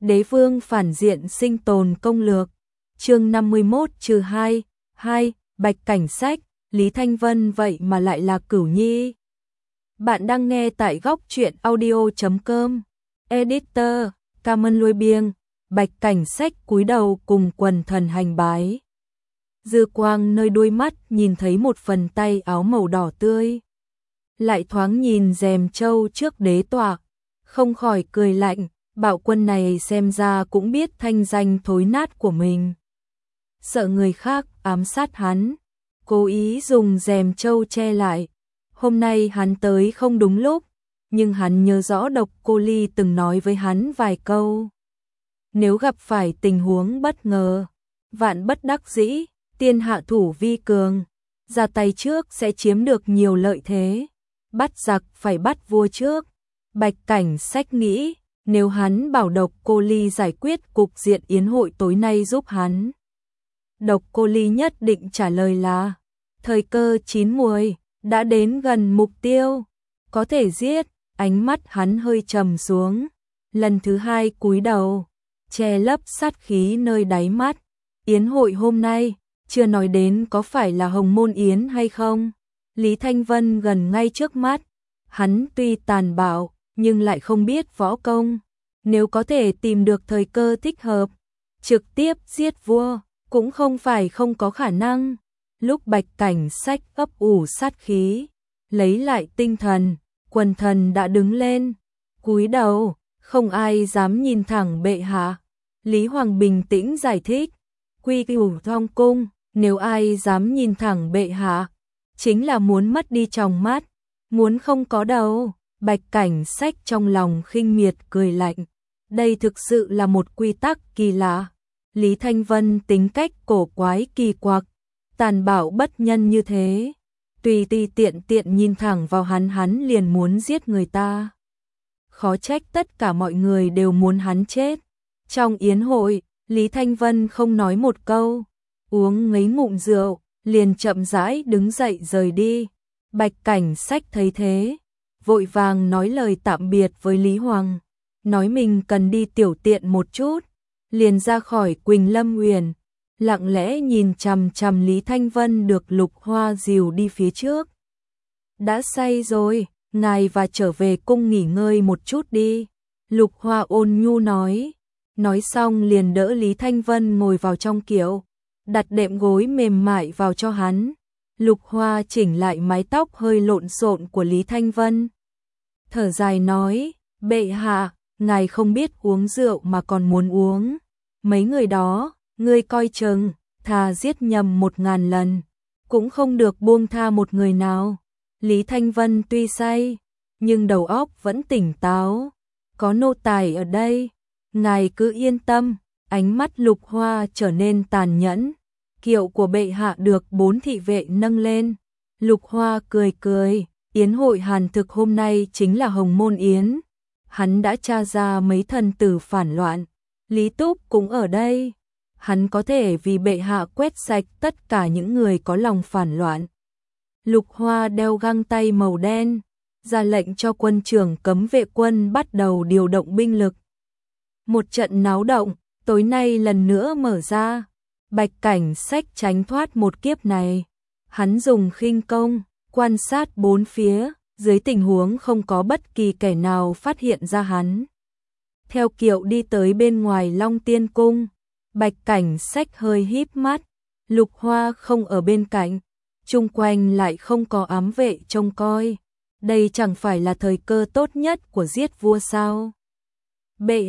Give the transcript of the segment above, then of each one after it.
Đế vương phản diện sinh tồn công lược. Chương 51-2, Bạch Cảnh Sách, Lý Thanh Vân vậy mà lại là Cửu Nhi. Bạn đang nghe tại góc truyện audio.com. Editor, cảm ơn Lôi Biêng. Bạch Cảnh Sách cúi đầu cùng quần thần hành bái. Dư quang nơi đuôi mắt nhìn thấy một phần tay áo màu đỏ tươi. Lại thoáng nhìn rèm trâu trước đế tọa, không khỏi cười lạnh, Bạo Quân này xem ra cũng biết thanh danh thối nát của mình. Sợ người khác ám sát hắn, cố ý dùng rèm trâu che lại. Hôm nay hắn tới không đúng lúc, nhưng hắn nhớ rõ Độc Cô Ly từng nói với hắn vài câu. Nếu gặp phải tình huống bất ngờ, vạn bất đắc dĩ, tiên hạ thủ vi cường, ra tay trước sẽ chiếm được nhiều lợi thế. Bắt giặc phải bắt vua trước. Bạch Cảnh Sách nghĩ, nếu hắn bảo Độc Cô Ly giải quyết cục diện yến hội tối nay giúp hắn, Độc Cô Ly nhất định trả lời là thời cơ chín muồi, đã đến gần mục tiêu, có thể giết. Ánh mắt hắn hơi trầm xuống, lần thứ hai cúi đầu, che lấp sát khí nơi đáy mắt. Yến hội hôm nay, chưa nói đến có phải là Hồng Môn Yến hay không. Lý Thanh Vân gần ngay trước mắt, hắn tuy tàn bạo, nhưng lại không biết võ công. Nếu có thể tìm được thời cơ thích hợp, trực tiếp giết vua, cũng không phải không có khả năng. Lúc Bạch Cảnh Sách ấp ủ sát khí, lấy lại tinh thần, quần thần đã đứng lên, cúi đầu, không ai dám nhìn thẳng bệ hạ. Lý Hoàng bình tĩnh giải thích, quy củ trong cung, nếu ai dám nhìn thẳng bệ hạ, chính là muốn mất đi tròng mắt, muốn không có đầu. Bạch Cảnh Sách trong lòng khinh miệt cười lạnh, đây thực sự là một quy tắc kỳ lạ. Lý Thanh Vân tính cách cổ quái kỳ quặc, tàn bạo bất nhân như thế, tùy tiện nhìn thẳng vào hắn liền muốn giết người ta. Khó trách tất cả mọi người đều muốn hắn chết. Trong yến hội, Lý Thanh Vân không nói một câu, uống mấy ngụm rượu, liền chậm rãi đứng dậy rời đi. Bạch Cảnh Sách thấy thế, vội vàng nói lời tạm biệt với Lý Hoàng, nói mình cần đi tiểu tiện một chút, liền ra khỏi Quỳnh Lâm Uyển, lặng lẽ nhìn chằm chằm Lý Thanh Vân được Lục Hoa dìu đi phía trước. Đã say rồi, ngài và trở về cung nghỉ ngơi một chút đi. Lục Hoa ôn nhu nói xong liền đỡ Lý Thanh Vân ngồi vào trong kiệu, đặt đệm gối mềm mại vào cho hắn. Lục Hoa chỉnh lại mái tóc hơi lộn xộn của Lý Thanh Vân, thở dài nói, bệ hạ, ngài không biết uống rượu mà còn muốn uống. Mấy người đó, ngươi coi chừng, thà giết nhầm 1000 lần, cũng không được buông tha một người nào. Lý Thanh Vân tuy say, nhưng đầu óc vẫn tỉnh táo, có nô tài ở đây, ngài cứ yên tâm. Ánh mắt Lục Hoa trở nên tàn nhẫn. Kiệu của bệ hạ được 4 thị vệ nâng lên. Lục Hoa cười, yến hội hàn thực hôm nay chính là Hồng Môn Yến. Hắn đã tra ra mấy thần tử phản loạn, Lý Túc cũng ở đây. Hắn có thể vì bệ hạ quét sạch tất cả những người có lòng phản loạn. Lục Hoa đeo găng tay màu đen, ra lệnh cho quân trưởng cấm vệ quân bắt đầu điều động binh lực. Một trận náo động, tối nay lần nữa mở ra. Bạch Cảnh Sách tránh thoát một kiếp này. Hắn dùng khinh công, quan sát bốn phía, dưới tình huống không có bất kỳ kẻ nào phát hiện ra hắn. Theo kiệu đi tới bên ngoài Long Tiên Cung, Bạch Cảnh Sách hơi híp mắt, Lục Hoa không ở bên cạnh, chung quanh lại không có ám vệ trông coi. Đây chẳng phải là thời cơ tốt nhất của giết vua sao? Bệ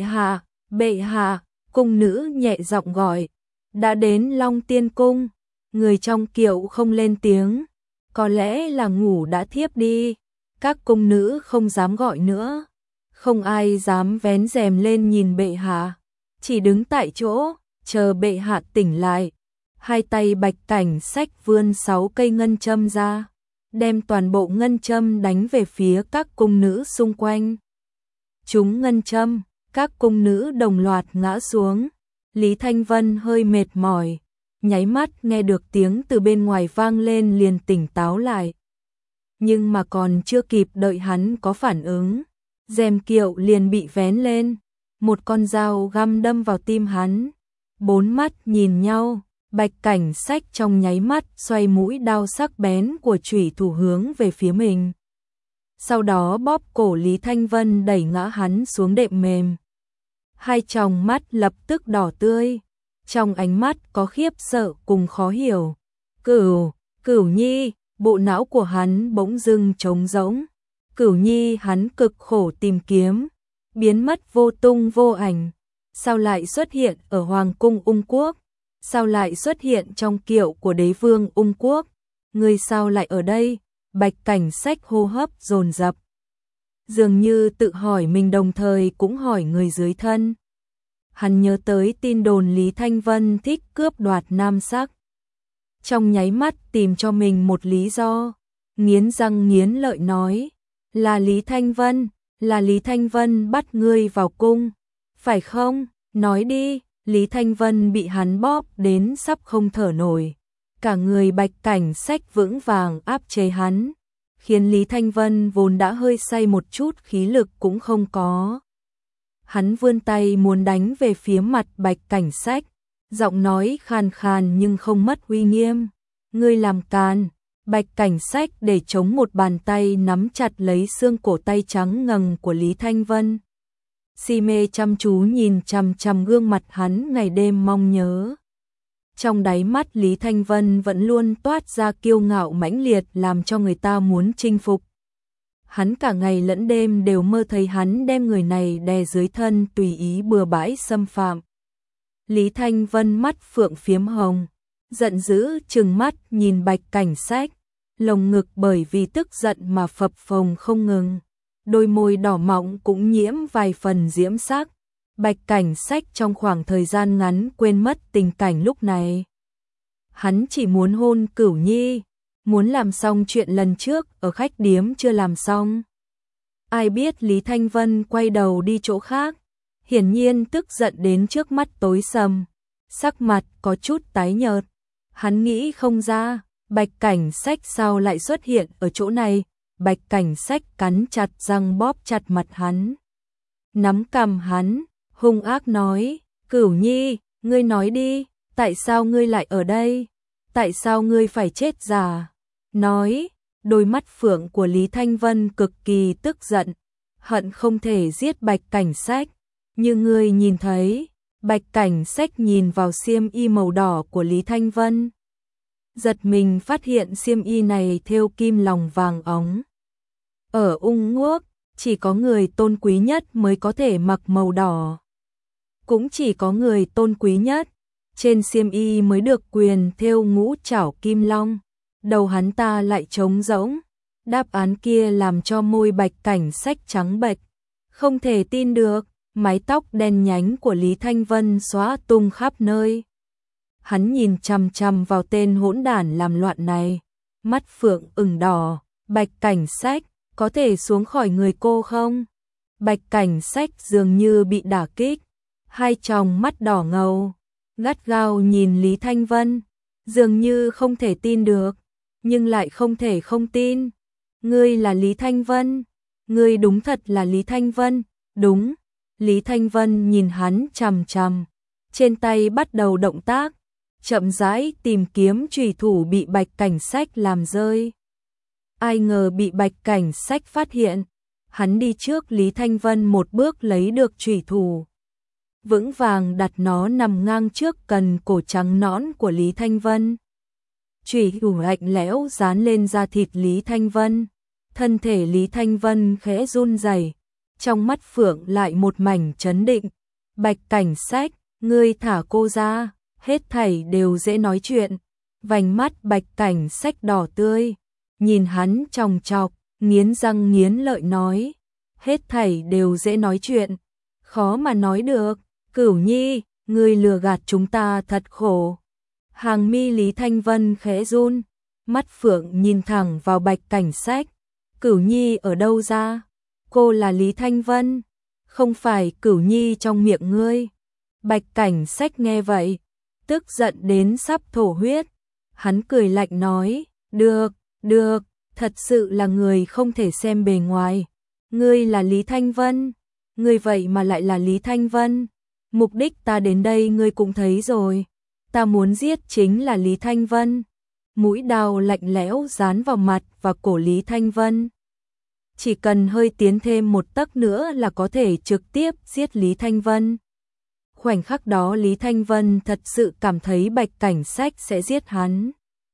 hạ, cung nữ nhẹ giọng gọi. Đã đến Long Tiên Cung, người trong kiệu không lên tiếng, có lẽ là ngủ đã thiếp đi. Các cung nữ không dám gọi nữa, không ai dám vén rèm lên nhìn bệ hạ, chỉ đứng tại chỗ, chờ bệ hạ tỉnh lại. Hai tay Bạch Cảnh Sách vươn 6 cây ngân châm ra, đem toàn bộ ngân châm đánh về phía các cung nữ xung quanh. Trúng ngân châm, các cung nữ đồng loạt ngã xuống. Lý Thanh Vân hơi mệt mỏi, nháy mắt nghe được tiếng từ bên ngoài vang lên liền tỉnh táo lại. Nhưng mà còn chưa kịp đợi hắn có phản ứng, rèm kiệu liền bị vén lên. một con dao găm đâm vào tim hắn. Bốn mắt nhìn nhau, Bạch Cảnh Sách trong nháy mắt xoay mũi đao sắc bén của chủy thủ hướng về phía mình. Sau đó bóp cổ Lý Thanh Vân đẩy ngã hắn xuống đệm mềm. Hai tròng mắt lập tức đỏ tươi, trong ánh mắt có khiếp sợ cùng khó hiểu. Cửu Nhi, bộ não của hắn bỗng dưng trống rỗng. Cửu Nhi hắn cực khổ tìm kiếm, biến mất vô tung vô ảnh. Sao lại xuất hiện ở Hoàng cung Ung Quốc? Sao lại xuất hiện trong kiệu của đế vương Ung Quốc? Người sao lại ở đây? Bạch Cảnh Sách hô hấp dồn dập, dường như tự hỏi mình đồng thời cũng hỏi người dưới thân. Hắn nhớ tới tin đồn Lý Thanh Vân thích cướp đoạt nam sắc. Trong nháy mắt tìm cho mình một lý do, nghiến răng nghiến lợi nói, là Lý Thanh Vân bắt ngươi vào cung, phải không? Nói đi. Lý Thanh Vân bị hắn bóp đến sắp không thở nổi. Cả người Bạch Cảnh Sách vững vàng áp chế hắn, khiến Lý Thanh Vân vốn đã hơi say một chút khí lực cũng không có. Hắn vươn tay muốn đánh về phía mặt Bạch Cảnh Sách, giọng nói khàn khàn nhưng không mất uy nghiêm. Ngươi làm càn. Bạch Cảnh Sách để chống một bàn tay nắm chặt lấy xương cổ tay trắng ngần của Lý Thanh Vân. Si mê chăm chú nhìn chằm chằm gương mặt hắn ngày đêm mong nhớ. Trong đáy mắt Lý Thanh Vân vẫn luôn toát ra kiêu ngạo mãnh liệt làm cho người ta muốn chinh phục. Hắn cả ngày lẫn đêm đều mơ thấy hắn đem người này đè dưới thân tùy ý bừa bãi xâm phạm. Lý Thanh Vân mắt phượng phiếm hồng, giận dữ trừng mắt nhìn Bạch Cảnh Sách, lồng ngực bởi vì tức giận mà phập phồng không ngừng. Đôi môi đỏ mọng cũng nhiễm vài phần diễm sắc. Bạch Cảnh Sách trong khoảng thời gian ngắn quên mất tình cảnh lúc này. Hắn chỉ muốn hôn Cửu Nhi, muốn làm xong chuyện lần trước ở khách điếm chưa làm xong. Ai biết Lý Thanh Vân quay đầu đi chỗ khác, hiển nhiên tức giận đến trước mắt tối sầm, sắc mặt có chút tái nhợt. Hắn nghĩ không ra, Bạch Cảnh Sách sao lại xuất hiện ở chỗ này. Bạch Cảnh Sách cắn chặt răng bóp chặt mặt hắn, nắm cằm hắn, hung ác nói, Cửu Nhi, ngươi nói đi, tại sao ngươi lại ở đây? Tại sao ngươi phải chết già? Nói. Đôi mắt phượng của Lý Thanh Vân cực kỳ tức giận, hận không thể giết Bạch Cảnh Sách. Như ngươi nhìn thấy. Bạch Cảnh Sách nhìn vào xiêm y màu đỏ của Lý Thanh Vân, giật mình phát hiện xiêm y này thêu kim lòng vàng óng. Ở Ung Quốc, chỉ có người tôn quý nhất mới có thể mặc màu đỏ. Cũng chỉ có người tôn quý nhất trên xiêm y mới được quyền thêu ngũ trảo kim long. Đầu hắn ta lại trống rỗng. Đáp án kia làm cho môi Bạch Cảnh Sách trắng bệch. Không thể tin được, mái tóc đen nhánh của Lý Thanh Vân xóa tung khắp nơi. Hắn nhìn chằm chằm vào tên hỗn đản làm loạn này, mắt phượng ửng đỏ. Bạch Cảnh Sách, có thể xuống khỏi người cô không? Bạch Cảnh Sách dường như bị đả kích, hai tròng mắt đỏ ngầu, gắt gao nhìn Lý Thanh Vân, dường như không thể tin được, nhưng lại không thể không tin. Ngươi là Lý Thanh Vân? Ngươi đúng thật là Lý Thanh Vân? Đúng. Lý Thanh Vân nhìn hắn chằm chằm, trên tay bắt đầu động tác, chậm rãi tìm kiếm chùy thủ bị Bạch Cảnh Sách làm rơi. Ai ngờ bị Bạch Cảnh Sách phát hiện, hắn đi trước Lý Thanh Vân một bước lấy được chùy thủ, vững vàng đặt nó nằm ngang trước cần cổ trắng nõn của Lý Thanh Vân. Chùy thủ lạnh lẽo dán lên da thịt Lý Thanh Vân, thân thể Lý Thanh Vân khẽ run rẩy, trong mắt phượng lại một mảnh chấn định. Bạch Cảnh Sách, ngươi thả cô ra, hết thảy đều dễ nói chuyện. Vành mắt Bạch Cảnh Sách đỏ tươi, nhìn hắn chòng chọc, nghiến răng nghiến lợi nói, hết thảy đều dễ nói chuyện, khó mà nói được. Cửu Nhi, ngươi lừa gạt chúng ta thật khổ. Hàng mi Lý Thanh Vân khẽ run, mắt phượng nhìn thẳng vào Bạch Cảnh Sách. Cửu Nhi ở đâu ra? Cô là Lý Thanh Vân, không phải Cửu Nhi trong miệng ngươi. Bạch Cảnh Sách nghe vậy, tức giận đến sắp thổ huyết. Hắn cười lạnh nói, được, thật sự là người không thể xem bề ngoài. Ngươi là Lý Thanh Vân, Ngươi vậy mà lại là Lý Thanh Vân. Mục đích ta đến đây ngươi cũng thấy rồi. Ta muốn giết chính là Lý Thanh Vân. Mũi đao lạnh lẽo dán vào mặt và cổ Lý Thanh Vân. Chỉ cần hơi tiến thêm một tấc nữa là có thể trực tiếp giết Lý Thanh Vân. Khoảnh khắc đó Lý Thanh Vân thật sự cảm thấy Bạch Cảnh Sách sẽ giết hắn.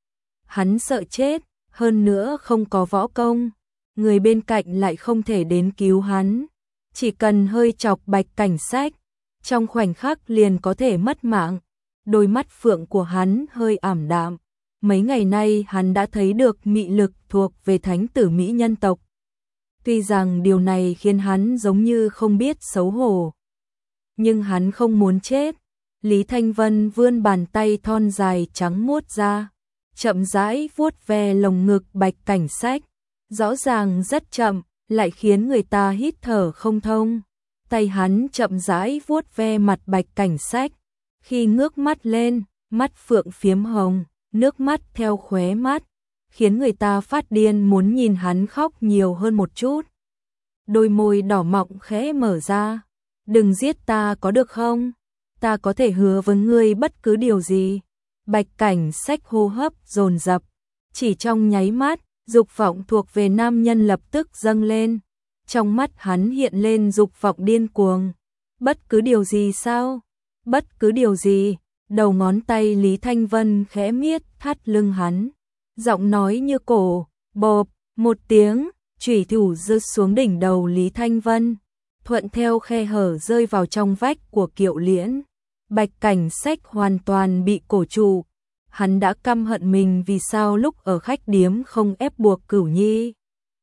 Hắn sợ chết, hơn nữa không có võ công, người bên cạnh lại không thể đến cứu hắn. Chỉ cần hơi chọc Bạch Cảnh Sách, trong khoảnh khắc liền có thể mất mạng. Đôi mắt phượng của hắn hơi ảm đạm. Mấy ngày nay hắn đã thấy được mị lực thuộc về thánh tử mỹ nhân tộc. Tuy rằng điều này khiến hắn giống như không biết xấu hổ, nhưng hắn không muốn chết. Lý Thanh Vân vươn bàn tay thon dài trắng muốt ra, chậm rãi vuốt ve lồng ngực Bạch Cảnh Sách, rõ ràng rất chậm, lại khiến người ta hít thở không thông. Tay hắn chậm rãi vuốt ve mặt Bạch Cảnh Sách, khi ngước mắt lên, mắt phượng phiếm hồng, nước mắt theo khóe mắt, khiến người ta phát điên muốn nhìn hắn khóc nhiều hơn một chút. Đôi môi đỏ mọng khẽ mở ra. Đừng giết ta có được không? Ta có thể hứa với ngươi bất cứ điều gì. Bạch Cảnh Sách hô hấp dồn dập, chỉ trong nháy mắt, dục vọng thuộc về nam nhân lập tức dâng lên. Trong mắt hắn hiện lên dục vọng điên cuồng. Bất cứ điều gì sao? Bất cứ điều gì? Đầu ngón tay Lý Thanh Vân khẽ miết thắt lưng hắn. Giọng nói như cổ, bộp, một tiếng, chủy thủ rơi xuống đỉnh đầu Lý Thanh Vân, thuận theo khe hở rơi vào trong vách của kiệu liễn. Bạch Cảnh Sách hoàn toàn bị cổ trụ. Hắn đã căm hận mình vì sao lúc ở khách điếm không ép buộc Cửu Nhi.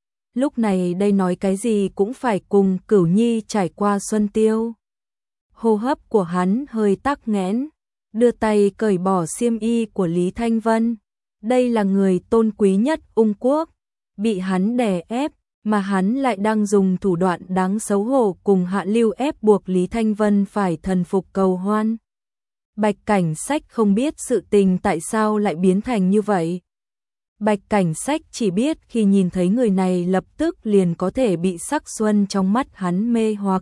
Lúc này đây nói cái gì cũng phải cùng Cửu Nhi trải qua xuân tiêu. Hô hấp của hắn hơi tắc nghẽn, đưa tay cởi bỏ xiêm y của Lý Thanh Vân. Đây là người tôn quý nhất Ung Quốc, bị hắn đè ép, mà hắn lại đang dùng thủ đoạn đáng xấu hổ cùng hạ lưu ép buộc Lý Thanh Vân phải thần phục cầu hoan. Bạch Cảnh Sách không biết sự tình tại sao lại biến thành như vậy. Bạch Cảnh Sách chỉ biết khi nhìn thấy người này lập tức liền có thể bị sắc xuân trong mắt hắn mê hoặc.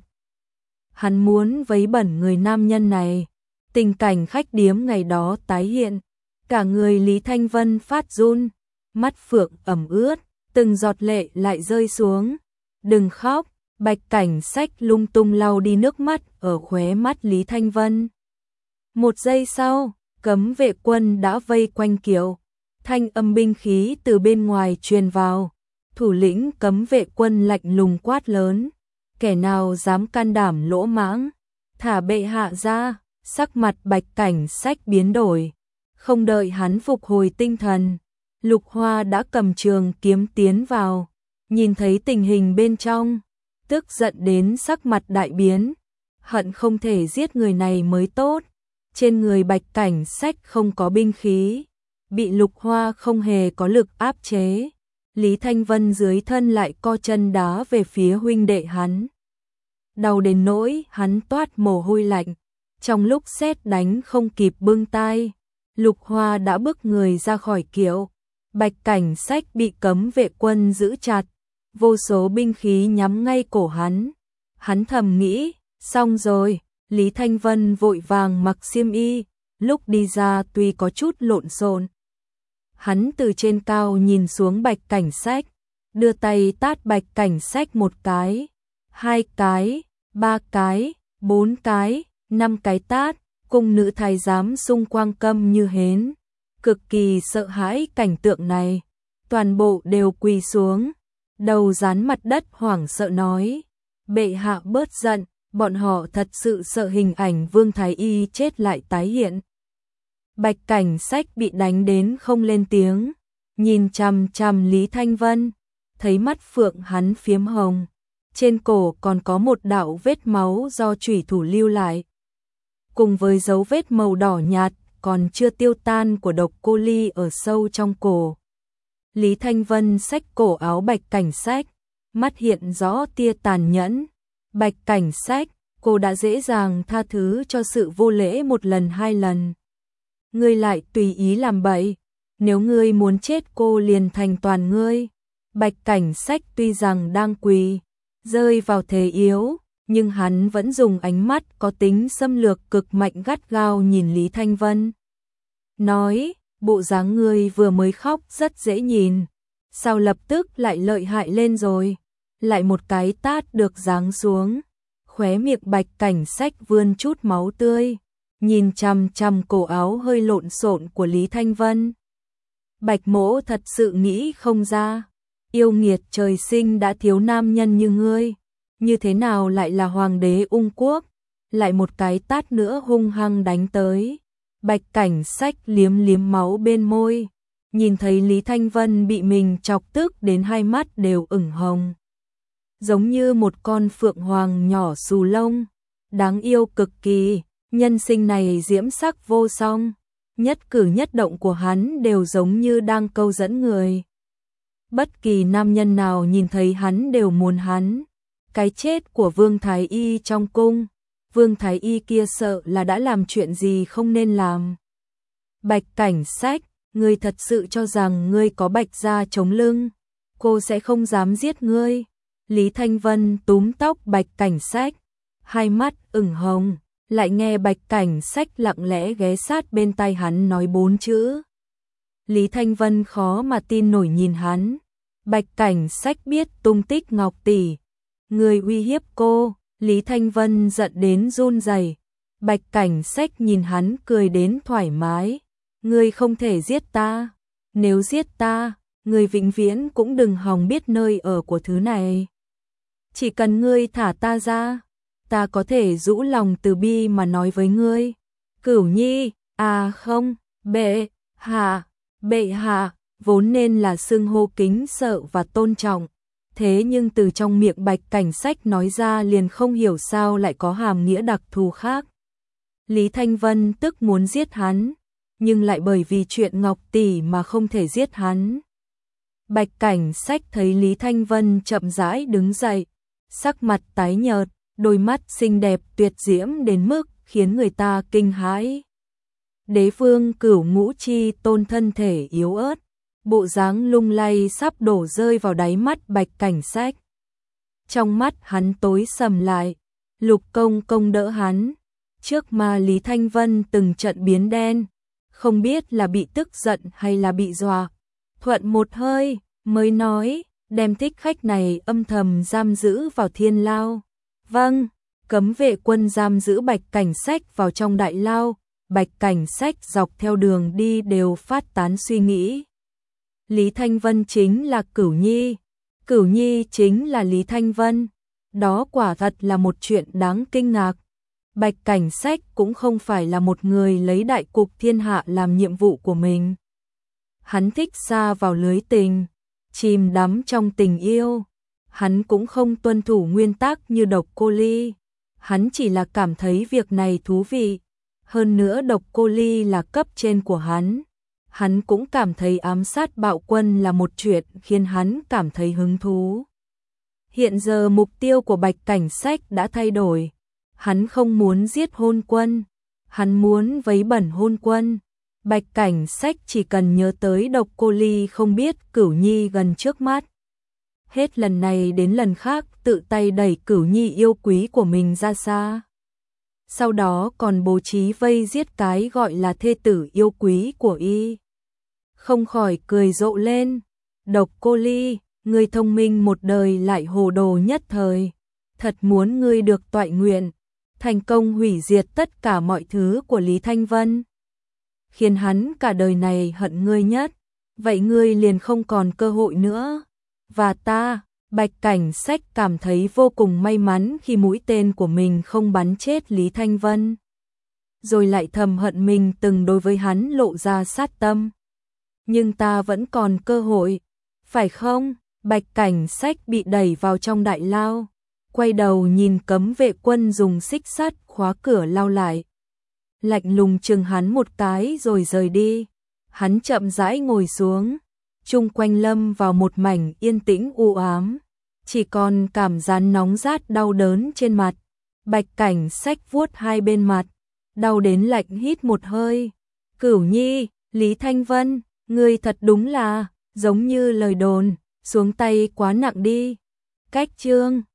Hắn muốn vấy bẩn người nam nhân này. Tình cảnh khách điếm ngày đó tái hiện. Cả người Lý Thanh Vân phát run, mắt phượng ẩm ướt, từng giọt lệ lại rơi xuống. Đừng khóc, Bạch Cảnh Sách lung tung lau đi nước mắt ở khóe mắt Lý Thanh Vân. Một giây sau, cấm vệ quân đã vây quanh kiệu. Thanh âm binh khí từ bên ngoài truyền vào. Thủ lĩnh cấm vệ quân lạnh lùng quát lớn. Kẻ nào dám can đảm lỗ mãng, thả bệ hạ ra. Sắc mặt Bạch Cảnh Sách biến đổi. Không đợi hắn phục hồi tinh thần, Lục Hoa đã cầm trường kiếm tiến vào. Nhìn thấy tình hình bên trong, tức giận đến sắc mặt đại biến. Hận không thể giết người này mới tốt. Trên người Bạch Cảnh Sách không có binh khí, bị Lục Hoa không hề có lực áp chế. Lý Thanh Vân dưới thân lại co chân đá về phía huynh đệ hắn. Đau đến nỗi hắn toát mồ hôi lạnh. Trong lúc sét đánh không kịp bưng tay, Lục Hoa đã bước người ra khỏi kiệu. Bạch Cảnh Sách bị cấm vệ quân giữ chặt, vô số binh khí nhắm ngay cổ hắn. Hắn thầm nghĩ, xong rồi. Lý Thanh Vân vội vàng mặc xiêm y, lúc đi ra tuy có chút lộn xộn. Hắn từ trên cao nhìn xuống Bạch Cảnh Sách, đưa tay tát Bạch Cảnh Sách một cái, 2 cái, 3 cái, 4 cái, 5 cái tát. Cung nữ thái giám xung quanh câm như hến, cực kỳ sợ hãi cảnh tượng này, toàn bộ đều quỳ xuống, đầu dán mặt đất hoảng sợ nói: "Bệ hạ bớt giận." Bọn họ thật sự sợ hình ảnh Vương Thái Y chết lại tái hiện. Bạch Cảnh Sách bị đánh đến không lên tiếng, nhìn chằm chằm Lý Thanh Vân, thấy mắt phượng hắn phiếm hồng, trên cổ còn có một đạo vết máu do chủy thủ lưu lại, cùng với dấu vết màu đỏ nhạt còn chưa tiêu tan của độc cô ly ở sâu trong cổ. Lý Thanh Vân xách cổ áo Bạch Cảnh Sách, mắt hiện rõ tia tàn nhẫn. Bạch Cảnh Sách, cô đã dễ dàng tha thứ cho sự vô lễ một lần 2 lần. Ngươi lại tùy ý làm bậy, nếu ngươi muốn chết cô liền thành toàn ngươi. Bạch Cảnh Sách tuy rằng đang quỳ, rơi vào thế yếu, nhưng hắn vẫn dùng ánh mắt có tính xâm lược cực mạnh gắt gao nhìn Lý Thanh Vân. Nói, bộ dáng ngươi vừa mới khóc rất dễ nhìn, sao lập tức lại lợi hại lên rồi, lại một cái tát được giáng xuống, khóe miệng Bạch Cảnh Sách vươn chút máu tươi, nhìn chằm chằm cổ áo hơi lộn xộn của Lý Thanh Vân. Bạch Mỗ thật sự nghĩ không ra, yêu nghiệt trời sinh đã thiếu nam nhân như ngươi, như thế nào lại là hoàng đế ung quốc, lại một cái tát nữa hung hăng đánh tới. Bạch Cảnh Sách liếm liếm máu bên môi, nhìn thấy Lý Thanh Vân bị mình chọc tức đến hai mắt đều ửng hồng. Giống như một con phượng hoàng nhỏ xù lông, đáng yêu cực kỳ, nhân sinh này diễm sắc vô song, nhất cử nhất động của hắn đều giống như đang câu dẫn người. Bất kỳ nam nhân nào nhìn thấy hắn đều muốn hắn. Cái chết của Vương Thái Y trong cung, Vương Thái Y kia sợ là đã làm chuyện gì không nên làm. Bạch Cảnh Sách, ngươi thật sự cho rằng ngươi có Bạch gia chống lưng, cô sẽ không dám giết ngươi. Lý Thanh Vân túm tóc Bạch Cảnh Sách, hai mắt ửng hồng, lại nghe Bạch Cảnh Sách lặng lẽ ghé sát bên tai hắn nói 4 chữ. Lý Thanh Vân khó mà tin nổi nhìn hắn. Bạch Cảnh Sách biết tung tích Ngọc tỷ, người uy hiếp cô. Lý Thanh Vân giận đến run rẩy. Bạch Cảnh Sách nhìn hắn cười đến thoải mái. Ngươi không thể giết ta, nếu giết ta, ngươi vĩnh viễn cũng đừng hòng biết nơi ở của thứ này. Chỉ cần ngươi thả ta ra, ta có thể rũ lòng từ bi mà nói với ngươi. Cửu Nhi, à không, bệ hạ, vốn nên là xưng hô kính sợ và tôn trọng. Thế nhưng từ trong miệng Bạch Cảnh Sách nói ra liền không hiểu sao lại có hàm nghĩa đặc thù khác. Lý Thanh Vân tức muốn giết hắn, nhưng lại bởi vì chuyện Ngọc tỷ mà không thể giết hắn. Bạch Cảnh Sách thấy Lý Thanh Vân chậm rãi đứng dậy, sắc mặt tái nhợt, đôi mắt xinh đẹp tuyệt diễm đến mức khiến người ta kinh hãi. Đế vương Cửu Ngũ Chi Tôn thân thể yếu ớt, bộ dáng lung lay sắp đổ rơi vào đáy mắt Bạch Cảnh Sách. Trong mắt hắn tối sầm lại, Lục Công Công đỡ hắn, trước mà Lý Thanh Vân từng trận biến đen, không biết là bị tức giận hay là bị dọa. Thuận một hơi, mới nói, đem thích khách này âm thầm giam giữ vào thiên lao. Vâng, cấm vệ quân giam giữ Bạch Cảnh Sách vào trong đại lao. Bạch Cảnh Sách dọc theo đường đi đều phát tán suy nghĩ. Lý Thanh Vân chính là Cửu Nhi, Cửu Nhi chính là Lý Thanh Vân. Đó quả thật là một chuyện đáng kinh ngạc. Bạch Cảnh Sách cũng không phải là một người lấy đại cục thiên hạ làm nhiệm vụ của mình. Hắn thích sa vào lưới tình, chìm đắm trong tình yêu. Hắn cũng không tuân thủ nguyên tắc như Độc Cô Ly. Hắn chỉ là cảm thấy việc này thú vị. Hơn nữa Độc Cô Ly là cấp trên của hắn. Hắn cũng cảm thấy ám sát Bạo Quân là một chuyện khiến hắn cảm thấy hứng thú. Hiện giờ mục tiêu của Bạch Cảnh Sách đã thay đổi. Hắn không muốn giết Hôn Quân, hắn muốn vấy bẩn Hôn Quân. Bạch Cảnh Sách chỉ cần nhớ tới Độc Cô Ly không biết Cửu Nhi gần trước mắt. Hết lần này đến lần khác tự tay đẩy Cửu Nhi yêu quý của mình ra xa. Sau đó còn bố trí vây giết cái gọi là thê tử yêu quý của y. Không khỏi cười rộ lên. Độc Cô Ly, ngươi thông minh một đời lại hồ đồ nhất thời. Thật muốn ngươi được toại nguyện, thành công hủy diệt tất cả mọi thứ của Lý Thanh Vân, khiến hắn cả đời này hận ngươi nhất. Vậy ngươi liền không còn cơ hội nữa. Và ta, Bạch Cảnh Sách cảm thấy vô cùng may mắn khi mũi tên của mình không bắn chết Lý Thanh Vân. Rồi lại thầm hận mình từng đối với hắn lộ ra sát tâm. Nhưng ta vẫn còn cơ hội, phải không? Bạch Cảnh Sách bị đẩy vào trong đại lao, quay đầu nhìn cấm vệ quân dùng xích sắt khóa cửa lao lại. Lạnh lùng chừng hắn một cái rồi rời đi. Hắn chậm rãi ngồi xuống, chung quanh lâm vào một mảnh yên tĩnh u ám, chỉ còn cảm giác nóng rát đau đớn trên mặt. Bạch Cảnh Sách vuốt hai bên mặt, đau đến lạnh hít một hơi. Cửu Nhi, Lý Thanh Vân, ngươi thật đúng là giống như lời đồn, xuống tay quá nặng đi. Cách chương